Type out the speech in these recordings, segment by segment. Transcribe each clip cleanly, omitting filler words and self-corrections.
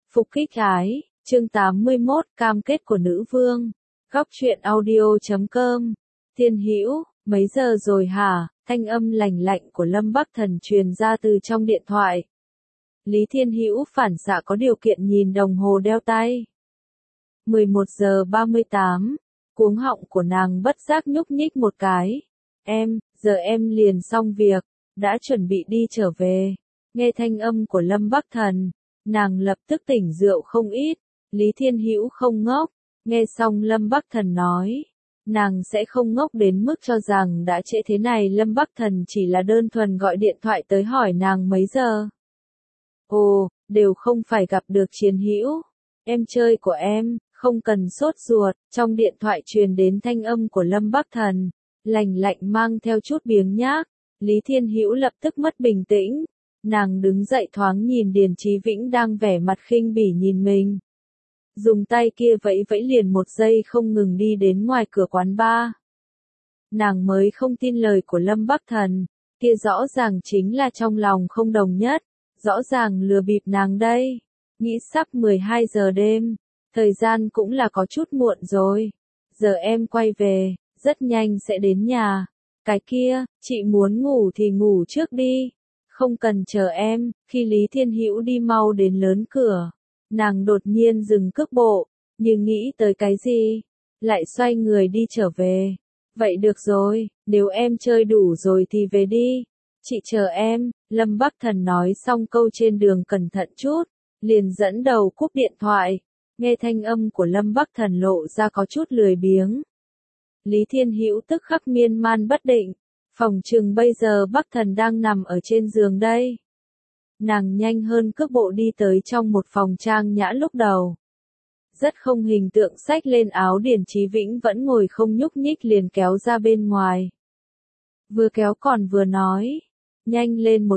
Phục kích ái, chương 81, cam kết của nữ vương. Góc truyện audio.com. Thiên Hữu, mấy giờ rồi hả? Thanh âm lành lạnh của Lâm Bắc Thần truyền ra từ trong điện thoại. Lý Thiên Hữu phản xạ có điều kiện nhìn đồng hồ đeo tay. 11 giờ 38, cuống họng của nàng bất giác nhúc nhích một cái. Giờ em liền xong việc, đã chuẩn bị đi trở về. Nghe thanh âm của Lâm Bắc Thần, nàng lập tức tỉnh rượu không ít. Lý Thiên Hữu không ngốc, nghe xong Lâm Bắc Thần nói, nàng sẽ không ngốc đến mức cho rằng đã trễ thế này. Lâm Bắc Thần chỉ là đơn thuần gọi điện thoại tới hỏi nàng mấy giờ. Ồ, đều không phải gặp được Chiến Hữu, em chơi của em, không cần sốt ruột. Trong điện thoại truyền đến thanh âm của Lâm Bắc Thần, lành lạnh mang theo chút biếng nhác. Lý Thiên Hữu lập tức mất bình tĩnh. Nàng đứng dậy thoáng nhìn Điền Chí Vĩnh đang vẻ mặt khinh bỉ nhìn mình. Dùng tay kia vẫy vẫy liền một giây không ngừng đi đến ngoài cửa quán bar. Nàng mới không tin lời của Lâm Bắc Thần, kia rõ ràng chính là trong lòng không đồng nhất, rõ ràng lừa bịp nàng đây. Nghĩ sắp 12 giờ đêm, thời gian cũng là có chút muộn rồi. Giờ em quay về, rất nhanh sẽ đến nhà. Cái kia, chị muốn ngủ thì ngủ trước đi. Không cần chờ em. Khi Lý Thiên Hữu đi mau đến lớn cửa, nàng đột nhiên dừng cước bộ, nhưng nghĩ tới cái gì, lại xoay người đi trở về. Vậy được rồi, nếu em chơi đủ rồi thì về đi. Chị chờ em. Lâm Bắc Thần nói xong câu trên đường cẩn thận chút, liền dẫn đầu cúp điện thoại. Nghe thanh âm của Lâm Bắc Thần lộ ra có chút lười biếng. Lý Thiên Hữu tức khắc miên man bất định. Phòng chừng bây giờ Bắc Thần đang nằm ở trên giường đây. Nàng nhanh hơn cước bộ đi tới trong một phòng trang nhã lúc đầu. Rất không hình tượng xách lên áo. Điền Chí Vĩnh vẫn ngồi không nhúc nhích liền kéo ra bên ngoài. Vừa kéo còn vừa nói, nhanh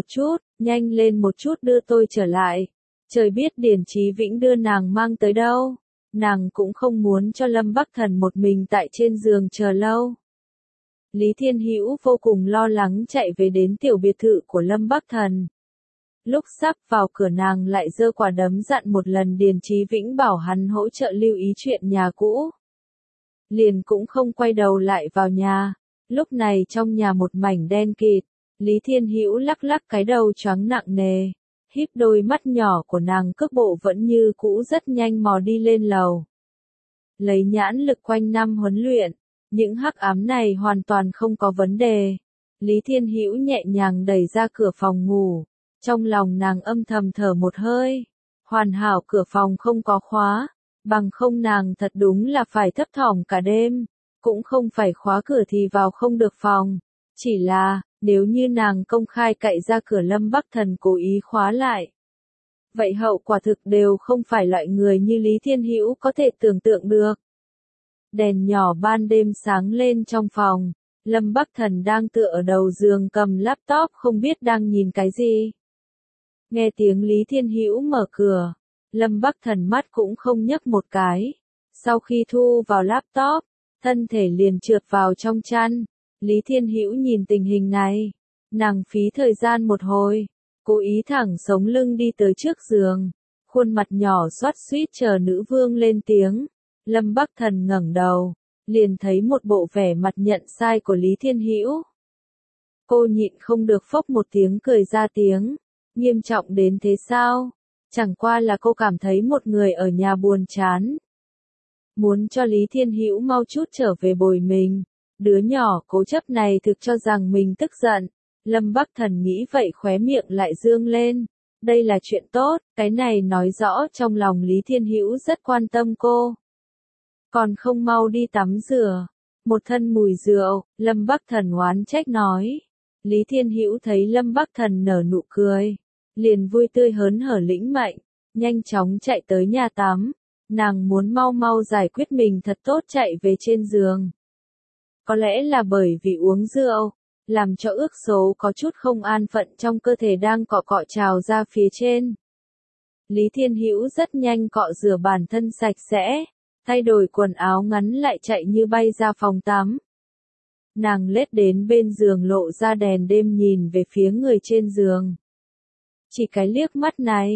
lên một chút đưa tôi trở lại. Trời biết Điền Chí Vĩnh đưa nàng mang tới đâu. Nàng cũng không muốn cho Lâm Bắc Thần một mình tại trên giường chờ lâu. Lý Thiên Hữu vô cùng lo lắng chạy về đến tiểu biệt thự của Lâm Bắc Thần. Lúc sắp vào cửa nàng lại giơ quả đấm dặn một lần Điền Chí Vĩnh bảo hắn hỗ trợ lưu ý chuyện nhà cũ. Liền cũng không quay đầu lại vào nhà. Lúc này trong nhà một mảnh đen kịt, Lý Thiên Hữu lắc lắc cái đầu choáng nặng nề. Híp đôi mắt nhỏ của nàng cước bộ vẫn như cũ rất nhanh mò đi lên lầu. Lấy nhãn lực quanh năm huấn luyện, những hắc ám này hoàn toàn không có vấn đề. Lý Thiên Hữu nhẹ nhàng đẩy ra cửa phòng ngủ. Trong lòng nàng âm thầm thở một hơi. Hoàn hảo cửa phòng không có khóa. Bằng không nàng thật đúng là phải thấp thỏm cả đêm. Cũng không phải khóa cửa thì vào không được phòng. Chỉ là, nếu như nàng công khai cậy ra cửa Lâm Bắc Thần cố ý khóa lại. Vậy hậu quả thực đều không phải loại người như Lý Thiên Hữu có thể tưởng tượng được. Đèn nhỏ ban đêm sáng lên trong phòng. Lâm Bắc Thần đang tựa ở đầu giường cầm laptop không biết đang nhìn cái gì. Nghe tiếng Lý Thiên Hữu mở cửa, Lâm Bắc Thần mắt cũng không nhấc một cái. Sau khi thu vào laptop, thân thể liền trượt vào trong chăn. Lý Thiên Hữu nhìn tình hình này, nàng phí thời gian một hồi, cố ý thẳng sống lưng đi tới trước giường, khuôn mặt nhỏ xoắt xuýt chờ nữ vương lên tiếng. Lâm Bắc Thần ngẩng đầu, liền thấy một bộ vẻ mặt nhận sai của Lý Thiên Hữu. Cô nhịn không được phốc một tiếng cười ra tiếng. Nghiêm trọng đến thế sao? Chẳng qua là cô cảm thấy một người ở nhà buồn chán. Muốn cho Lý Thiên Hữu mau chút trở về bồi mình. Đứa nhỏ cố chấp này thực cho rằng mình tức giận. Lâm Bắc Thần nghĩ vậy khóe miệng lại dương lên. Đây là chuyện tốt, cái này nói rõ trong lòng Lý Thiên Hữu rất quan tâm cô. Còn không mau đi tắm rửa. Một thân mùi rượu, Lâm Bắc Thần oán trách nói. Lý Thiên Hữu thấy Lâm Bắc Thần nở nụ cười, liền vui tươi hớn hở lĩnh mệnh, nhanh chóng chạy tới nhà tắm. Nàng muốn mau mau giải quyết mình thật tốt chạy về trên giường. Có lẽ là bởi vì uống rượu, làm cho ước số có chút không an phận trong cơ thể đang cọ cọ trào ra phía trên. Lý Thiên Hữu rất nhanh cọ rửa bản thân sạch sẽ, thay đổi quần áo ngắn lại chạy như bay ra phòng tắm. Nàng lết đến bên giường lộ ra đèn đêm nhìn về phía người trên giường. Chỉ cái liếc mắt này,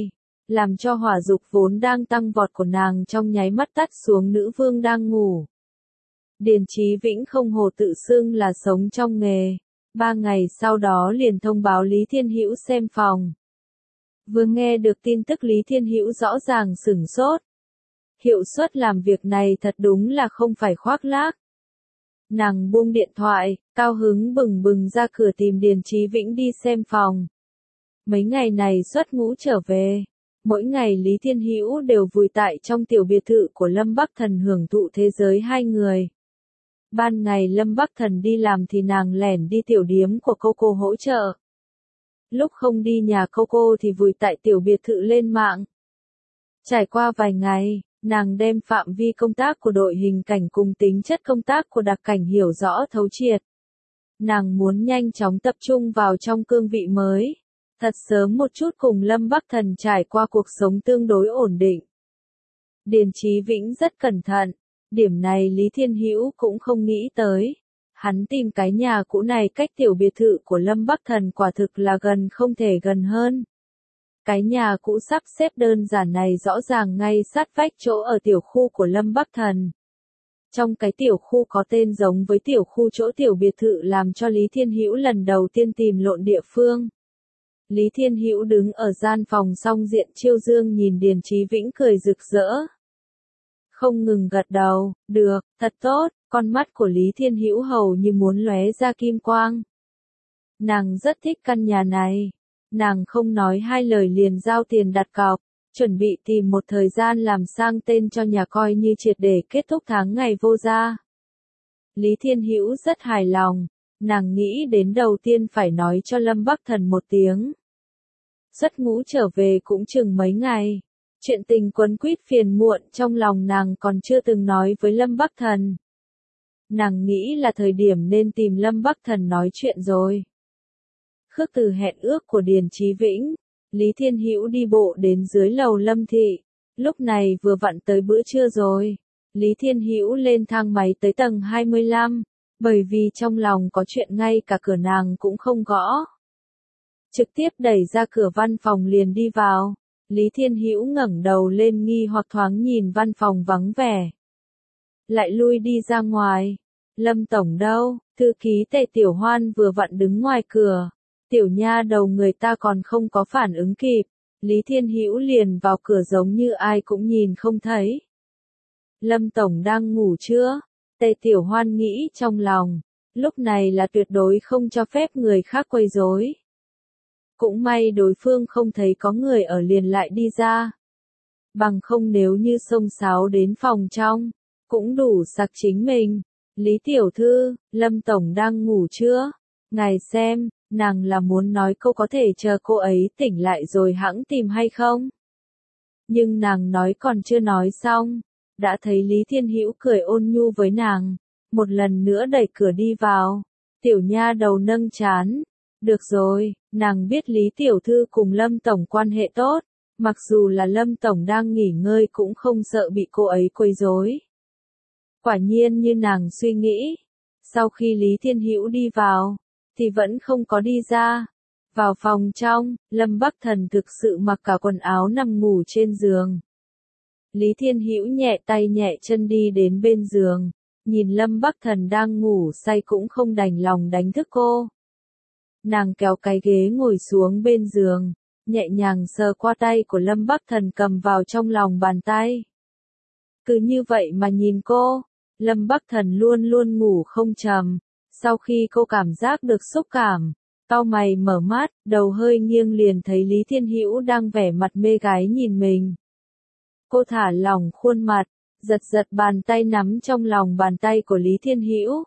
làm cho hỏa dục vốn đang tăng vọt của nàng trong nháy mắt tắt xuống. Nữ vương đang ngủ. Điền Chí Vĩnh không hồ tự xưng là sống trong nghề. 3 ngày sau đó liền thông báo Lý Thiên Hữu xem phòng. Vừa nghe được tin tức Lý Thiên Hữu rõ ràng sửng sốt. Hiệu suất làm việc này thật đúng là không phải khoác lác. Nàng buông điện thoại, cao hứng bừng bừng ra cửa tìm Điền Chí Vĩnh đi xem phòng. Mấy ngày này xuất ngũ trở về, mỗi ngày Lý Thiên Hữu đều vùi tại trong tiểu biệt thự của Lâm Bắc Thần hưởng thụ thế giới hai người. Ban ngày Lâm Bắc Thần đi làm thì nàng lẻn đi tiểu điếm của Coco hỗ trợ. Lúc không đi nhà Coco thì vùi tại tiểu biệt thự lên mạng. Trải qua vài ngày, nàng đem phạm vi công tác của đội hình cảnh cùng tính chất công tác của đặc cảnh hiểu rõ thấu triệt. Nàng muốn nhanh chóng tập trung vào trong cương vị mới, thật sớm một chút cùng Lâm Bắc Thần trải qua cuộc sống tương đối ổn định. Điền Chí Vĩnh rất cẩn thận, điểm này Lý Thiên Hữu cũng không nghĩ tới. Hắn tìm cái nhà cũ này cách tiểu biệt thự của Lâm Bắc Thần quả thực là gần không thể gần hơn. Cái nhà cũ sắp xếp đơn giản này rõ ràng ngay sát vách chỗ ở tiểu khu của Lâm Bắc Thần. Trong cái tiểu khu có tên giống với tiểu khu chỗ tiểu biệt thự làm cho Lý Thiên Hữu lần đầu tiên tìm lộn địa phương. Lý Thiên Hữu đứng ở gian phòng song diện chiêu dương nhìn Điền Chí Vĩnh cười rực rỡ. Không ngừng gật đầu, được, thật tốt, con mắt của Lý Thiên Hữu hầu như muốn lóe ra kim quang. Nàng rất thích căn nhà này. Nàng không nói hai lời liền giao tiền đặt cọc, chuẩn bị tìm một thời gian làm sang tên cho nhà coi như triệt để kết thúc tháng ngày vô gia. Lý Thiên Hữu rất hài lòng, nàng nghĩ đến đầu tiên phải nói cho Lâm Bắc Thần một tiếng. Xuất ngũ trở về cũng chừng mấy ngày, chuyện tình quấn quýt phiền muộn trong lòng nàng còn chưa từng nói với Lâm Bắc Thần. Nàng nghĩ là thời điểm nên tìm Lâm Bắc Thần nói chuyện rồi. Khước từ hẹn ước của Điền Chí Vĩnh, Lý Thiên Hữu đi bộ đến dưới lầu Lâm thị, lúc này vừa vặn tới bữa trưa rồi. Lý Thiên Hữu lên thang máy tới tầng 25, bởi vì trong lòng có chuyện ngay cả cửa nàng cũng không gõ. Trực tiếp đẩy ra cửa văn phòng liền đi vào. Lý Thiên Hữu ngẩng đầu lên nghi hoặc thoáng nhìn văn phòng vắng vẻ. Lại lui đi ra ngoài. Lâm tổng đâu? Thư ký Tề Tiểu Hoan vừa vặn đứng ngoài cửa. Tiểu nha đầu người ta còn không có phản ứng kịp, Lý Thiên Hữu liền vào cửa giống như ai cũng nhìn không thấy. Lâm tổng đang ngủ chưa? Tề Tiểu Hoan nghĩ trong lòng, lúc này là tuyệt đối không cho phép người khác quấy rối. Cũng may đối phương không thấy có người ở liền lại đi ra. Bằng không nếu như xông xáo đến phòng trong, cũng đủ sặc chính mình. Lý tiểu thư, Lâm tổng đang ngủ chưa? Ngài xem. Nàng là muốn nói câu có thể chờ cô ấy tỉnh lại rồi hẵng tìm hay không? Nhưng nàng nói còn chưa nói xong, đã thấy Lý Thiên Hữu cười ôn nhu với nàng, một lần nữa đẩy cửa đi vào. Tiểu nha đầu nâng trán. Được rồi, nàng biết Lý tiểu thư cùng Lâm tổng quan hệ tốt, mặc dù là Lâm tổng đang nghỉ ngơi cũng không sợ bị cô ấy quấy rối. Quả nhiên như nàng suy nghĩ, sau khi Lý Thiên Hữu đi vào, thì vẫn không có đi ra. Vào phòng trong, Lâm Bắc Thần thực sự mặc cả quần áo nằm ngủ trên giường. Lý Thiên Hữu nhẹ tay nhẹ chân đi đến bên giường, nhìn Lâm Bắc Thần đang ngủ say cũng không đành lòng đánh thức cô. Nàng kéo cái ghế ngồi xuống bên giường, nhẹ nhàng sờ qua tay của Lâm Bắc Thần cầm vào trong lòng bàn tay. Cứ như vậy mà nhìn cô, Lâm Bắc Thần luôn luôn ngủ không trầm. Sau khi cô cảm giác được xúc cảm, cau mày mở mắt, đầu hơi nghiêng liền thấy Lý Thiên Hữu đang vẻ mặt mê gái nhìn mình. Cô thả lỏng khuôn mặt, giật giật bàn tay nắm trong lòng bàn tay của Lý Thiên Hữu.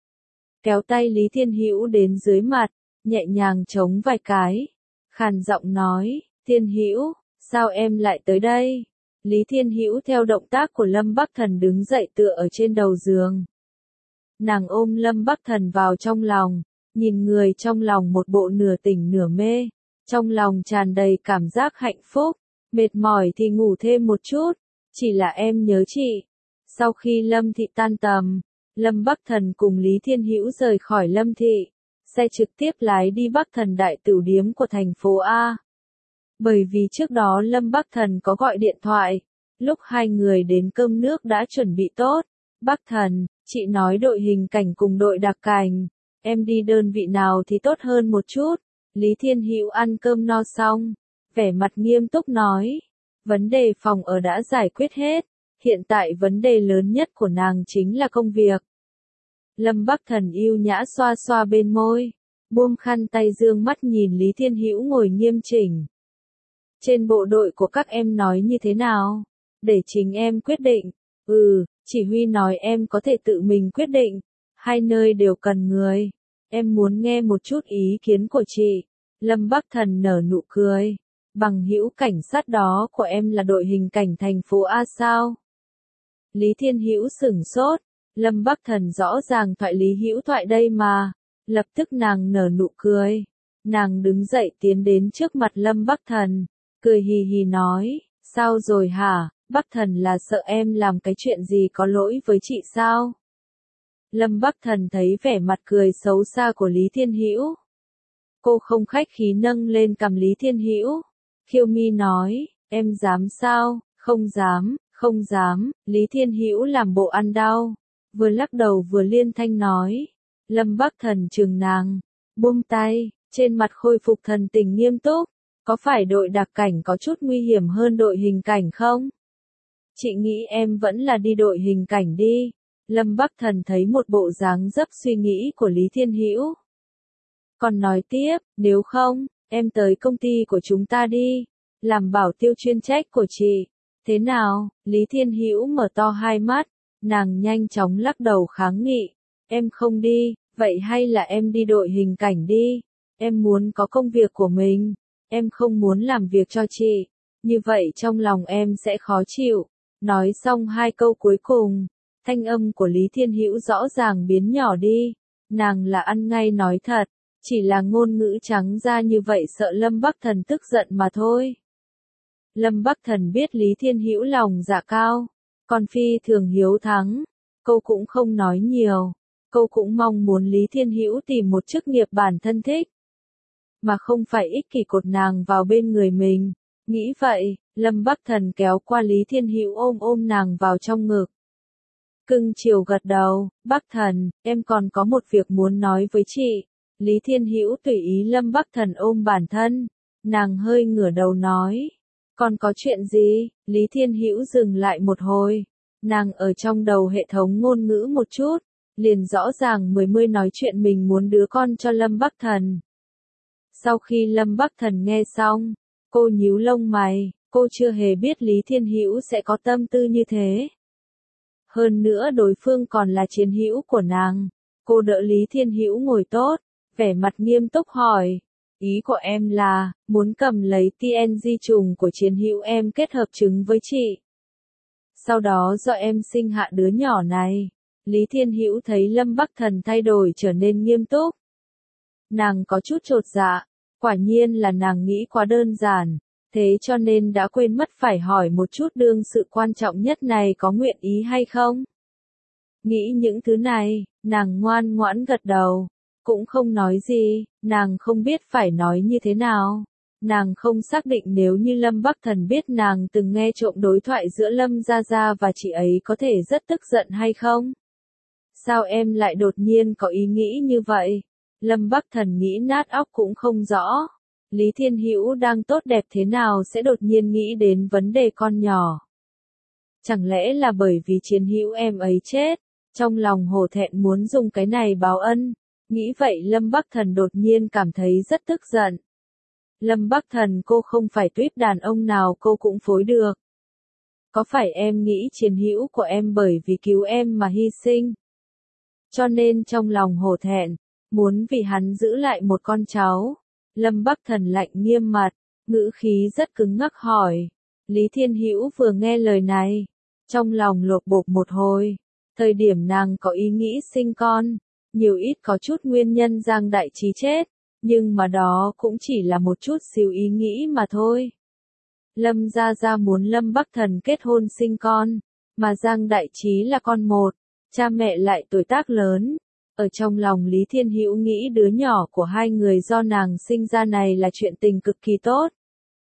Kéo tay Lý Thiên Hữu đến dưới mặt, nhẹ nhàng chống vài cái, khàn giọng nói, Thiên Hữu, sao em lại tới đây? Lý Thiên Hữu theo động tác của Lâm Bắc Thần đứng dậy tựa ở trên đầu giường. Nàng ôm Lâm Bắc Thần vào trong lòng, nhìn người trong lòng một bộ nửa tỉnh nửa mê, trong lòng tràn đầy cảm giác hạnh phúc, mệt mỏi thì ngủ thêm một chút, chỉ là em nhớ chị. Sau khi Lâm thị tan tầm, Lâm Bắc Thần cùng Lý Thiên Hữu rời khỏi Lâm thị, xe trực tiếp lái đi Bắc Thần đại tửu điếm của thành phố A. Bởi vì trước đó Lâm Bắc Thần có gọi điện thoại, lúc hai người đến cơm nước đã chuẩn bị tốt. Bắc Thần, chị nói đội hình cảnh cùng đội đặc cảnh, em đi đơn vị nào thì tốt hơn một chút. Lý Thiên Hữu ăn cơm no xong, vẻ mặt nghiêm túc nói, vấn đề phòng ở đã giải quyết hết, hiện tại vấn đề lớn nhất của nàng chính là công việc. Lâm Bắc Thần yêu nhã xoa xoa bên môi, buông khăn tay dương mắt nhìn Lý Thiên Hữu ngồi nghiêm chỉnh. Trên bộ đội của các em nói như thế nào? Để chính em quyết định. Chỉ huy nói em có thể tự mình quyết định. Hai nơi đều cần người. Em muốn nghe một chút ý kiến của chị. Lâm Bắc Thần nở nụ cười. Bằng hữu cảnh sát đó của em là đội hình cảnh thành phố A sao? Lý Thiên Hữu sửng sốt. Lâm Bắc Thần rõ ràng thoại Lý Hữu thoại đây mà. Lập tức nàng nở nụ cười. Nàng đứng dậy tiến đến trước mặt Lâm Bắc Thần. Cười hì hì nói, sao rồi hả, Bắc Thần là sợ em làm cái chuyện gì có lỗi với chị sao? Lâm Bắc Thần thấy vẻ mặt cười xấu xa của Lý Thiên Hữu. Cô không khách khí nâng lên cằm Lý Thiên Hữu. Khiêu mi nói, em dám sao? Không dám, không dám. Lý Thiên Hữu làm bộ ăn đau. Vừa lắc đầu vừa liên thanh nói. Lâm Bắc Thần trừng nàng. Buông tay, trên mặt khôi phục thần tình nghiêm túc. Có phải đội đặc cảnh có chút nguy hiểm hơn đội hình cảnh không? Chị nghĩ em vẫn là đi đội hình cảnh đi. Lâm Bắc Thần thấy một bộ dáng dấp suy nghĩ của Lý Thiên Hữu. Còn nói tiếp, nếu không, em tới công ty của chúng ta đi. Làm bảo tiêu chuyên trách của chị. Thế nào? Lý Thiên Hữu mở to hai mắt. Nàng nhanh chóng lắc đầu kháng nghị. Em không đi, vậy hay là em đi đội hình cảnh đi. Em muốn có công việc của mình. Em không muốn làm việc cho chị, như vậy trong lòng em sẽ khó chịu. Nói xong hai câu cuối cùng, thanh âm của Lý Thiên Hữu rõ ràng biến nhỏ đi. Nàng là ăn ngay nói thật, chỉ là ngôn ngữ trắng ra như vậy sợ Lâm Bắc Thần tức giận mà thôi. Lâm Bắc Thần biết Lý Thiên Hữu lòng dạ cao, còn phi thường hiếu thắng, cô cũng không nói nhiều, cô cũng mong muốn Lý Thiên Hữu tìm một chức nghiệp bản thân thích. Mà không phải ích kỷ cột nàng vào bên người mình. Nghĩ vậy, Lâm Bắc Thần kéo qua Lý Thiên Hữu ôm nàng vào trong ngực. Cưng chiều gật đầu, Bắc Thần, em còn có một việc muốn nói với chị. Lý Thiên Hữu tùy ý Lâm Bắc Thần ôm bản thân. Nàng hơi ngửa đầu nói. Còn có chuyện gì? Lý Thiên Hữu dừng lại một hồi. Nàng ở trong đầu hệ thống ngôn ngữ một chút. Liền rõ ràng mươi nói chuyện mình muốn đứa con cho Lâm Bắc Thần. Sau khi Lâm Bắc Thần nghe xong, cô nhíu lông mày, cô chưa hề biết Lý Thiên Hữu sẽ có tâm tư như thế. Hơn nữa đối phương còn là chiến hữu của nàng. Cô đỡ Lý Thiên Hữu ngồi tốt, vẻ mặt nghiêm túc hỏi. Ý của em là, muốn cầm lấy TNG trùng của chiến hữu em kết hợp trứng với chị. Sau đó do em sinh hạ đứa nhỏ này. Lý Thiên Hữu thấy Lâm Bắc Thần thay đổi trở nên nghiêm túc. Nàng có chút chột dạ. Quả nhiên là nàng nghĩ quá đơn giản, thế cho nên đã quên mất phải hỏi một chút đương sự quan trọng nhất này có nguyện ý hay không. Nghĩ những thứ này, nàng ngoan ngoãn gật đầu, cũng không nói gì, nàng không biết phải nói như thế nào. Nàng không xác định nếu như Lâm Bắc Thần biết nàng từng nghe trộm đối thoại giữa Lâm Gia Gia và chị ấy có thể rất tức giận hay không. Sao em lại đột nhiên có ý nghĩ như vậy? Lâm Bắc Thần nghĩ nát óc cũng không rõ. Lý Thiên Hữu đang tốt đẹp thế nào sẽ đột nhiên nghĩ đến vấn đề con nhỏ. Chẳng lẽ là bởi vì chiến hữu em ấy chết, trong lòng hổ thẹn muốn dùng cái này báo ân. Nghĩ vậy Lâm Bắc Thần đột nhiên cảm thấy rất tức giận. Lâm Bắc Thần, cô không phải tuyếp đàn ông nào cô cũng phối được. Có phải em nghĩ chiến hữu của em bởi vì cứu em mà hy sinh? Cho nên trong lòng hổ thẹn, muốn vì hắn giữ lại một con cháu. Lâm Bắc Thần lạnh nghiêm mặt, ngữ khí rất cứng ngắc hỏi. Lý Thiên Hữu vừa nghe lời này, trong lòng lột bột một hồi. Thời điểm nàng có ý nghĩ sinh con, nhiều ít có chút nguyên nhân Giang Đại Trí chết, nhưng mà đó cũng chỉ là một chút xíu ý nghĩ mà thôi. Lâm Gia Gia muốn Lâm Bắc Thần kết hôn sinh con, mà Giang Đại Trí là con một, cha mẹ lại tuổi tác lớn. Ở trong lòng Lý Thiên Hữu nghĩ đứa nhỏ của hai người do nàng sinh ra này là chuyện tình cực kỳ tốt.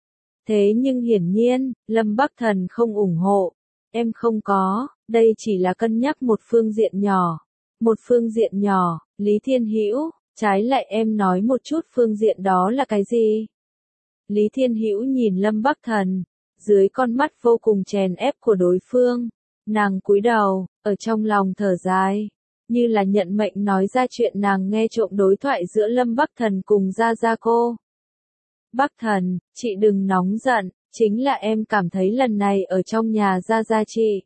Thế nhưng hiển nhiên, Lâm Bắc Thần không ủng hộ. Em không có, đây chỉ là cân nhắc một phương diện nhỏ. Một phương diện nhỏ, Lý Thiên Hữu, trái lại em nói một chút phương diện đó là cái gì? Lý Thiên Hữu nhìn Lâm Bắc Thần, dưới con mắt vô cùng chèn ép của đối phương, nàng cúi đầu, ở trong lòng thở dài, như là nhận mệnh nói ra chuyện nàng nghe trộm đối thoại giữa Lâm Bắc Thần cùng Gia Gia cô. Bắc Thần, chị đừng nóng giận, chính là em cảm thấy lần này ở trong nhà Gia Gia chị.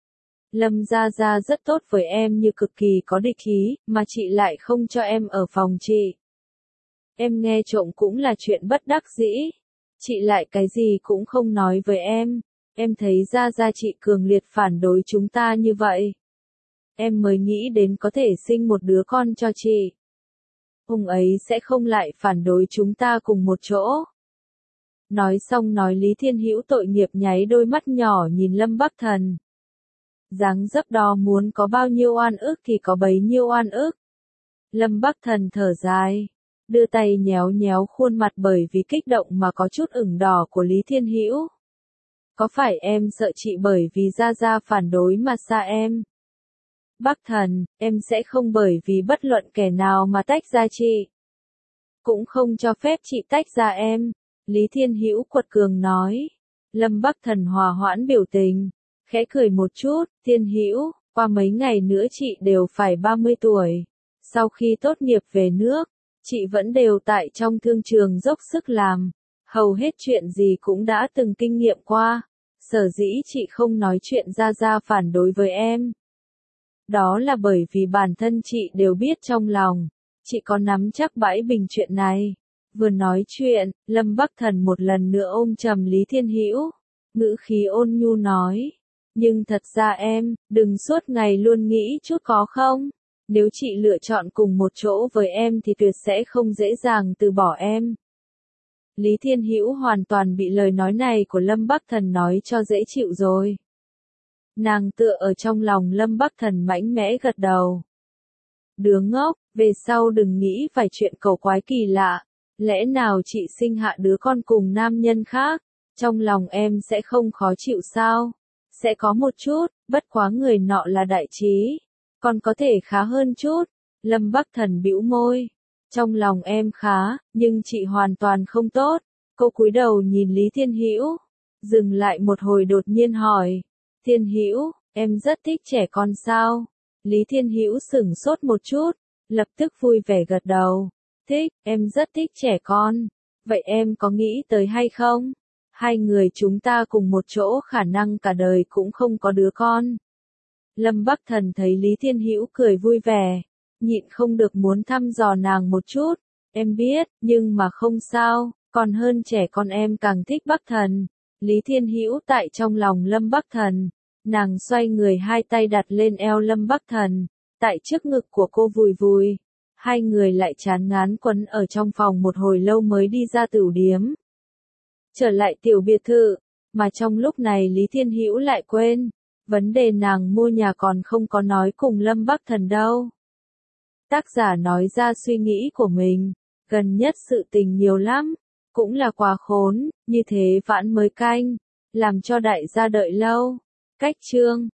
Lâm Gia Gia rất tốt với em như cực kỳ có địch ý, mà chị lại không cho em ở phòng chị. Em nghe trộm cũng là chuyện bất đắc dĩ. Chị lại cái gì cũng không nói với em. Em thấy Gia Gia chị cường liệt phản đối chúng ta như vậy. Em mới nghĩ đến có thể sinh một đứa con cho chị. Ông ấy sẽ không lại phản đối chúng ta cùng một chỗ. Nói xong nói Lý Thiên Hữu tội nghiệp nháy đôi mắt nhỏ nhìn Lâm Bắc Thần. Dáng dấp đó muốn có bao nhiêu oan ức thì có bấy nhiêu oan ức. Lâm Bắc Thần thở dài, đưa tay nhéo nhéo khuôn mặt bởi vì kích động mà có chút ửng đỏ của Lý Thiên Hữu. Có phải em sợ chị bởi vì Gia Gia phản đối mà xa em? Bắc Thần, em sẽ không bởi vì bất luận kẻ nào mà tách ra chị. Cũng không cho phép chị tách ra em. Lý Thiên Hữu quật cường nói. Lâm Bắc Thần hòa hoãn biểu tình, khẽ cười một chút, Thiên Hữu, qua mấy ngày nữa chị đều phải 30 tuổi. Sau khi tốt nghiệp về nước, chị vẫn đều tại trong thương trường dốc sức làm. Hầu hết chuyện gì cũng đã từng kinh nghiệm qua. Sở dĩ chị không nói chuyện Gia Gia phản đối với em. Đó là bởi vì bản thân chị đều biết trong lòng. Chị có nắm chắc bãi bình chuyện này. Vừa nói chuyện, Lâm Bắc Thần một lần nữa ôm chầm Lý Thiên Hữu, ngữ khí ôn nhu nói. Nhưng thật ra em, đừng suốt ngày luôn nghĩ chút có không. Nếu chị lựa chọn cùng một chỗ với em thì tuyệt sẽ không dễ dàng từ bỏ em. Lý Thiên Hữu hoàn toàn bị lời nói này của Lâm Bắc Thần nói cho dễ chịu rồi. Nàng tựa ở trong lòng Lâm Bắc Thần mạnh mẽ gật đầu. Đứa ngốc, về sau đừng nghĩ phải chuyện cầu quái kỳ lạ. Lẽ nào chị sinh hạ đứa con cùng nam nhân khác, trong lòng em sẽ không khó chịu sao? Sẽ có một chút, bất quá người nọ là đại trí. Còn có thể khá hơn chút. Lâm Bắc Thần bĩu môi. Trong lòng em khá, nhưng chị hoàn toàn không tốt. Cô cúi đầu nhìn Lý Thiên Hữu, dừng lại một hồi đột nhiên hỏi. Thiên Hữu, em rất thích trẻ con sao? Lý Thiên Hữu sửng sốt một chút, lập tức vui vẻ gật đầu. Thích, em rất thích trẻ con. Vậy em có nghĩ tới hay không? Hai người chúng ta cùng một chỗ khả năng cả đời cũng không có đứa con. Lâm Bắc Thần thấy Lý Thiên Hữu cười vui vẻ, nhịn không được muốn thăm dò nàng một chút. Em biết, nhưng mà không sao, còn hơn trẻ con em càng thích Bắc Thần. Lý Thiên Hữu tại trong lòng Lâm Bắc Thần, nàng xoay người hai tay đặt lên eo Lâm Bắc Thần, tại trước ngực của cô vùi vùi. Hai người lại chán ngán quấn ở trong phòng một hồi lâu mới đi ra tửu điếm. Trở lại tiểu biệt thự, mà trong lúc này Lý Thiên Hữu lại quên, vấn đề nàng mua nhà còn không có nói cùng Lâm Bắc Thần đâu. Tác giả nói ra suy nghĩ của mình, gần nhất sự tình nhiều lắm, cũng là quá khốn, như thế vãn mới canh, làm cho đại gia đợi lâu. Cách chương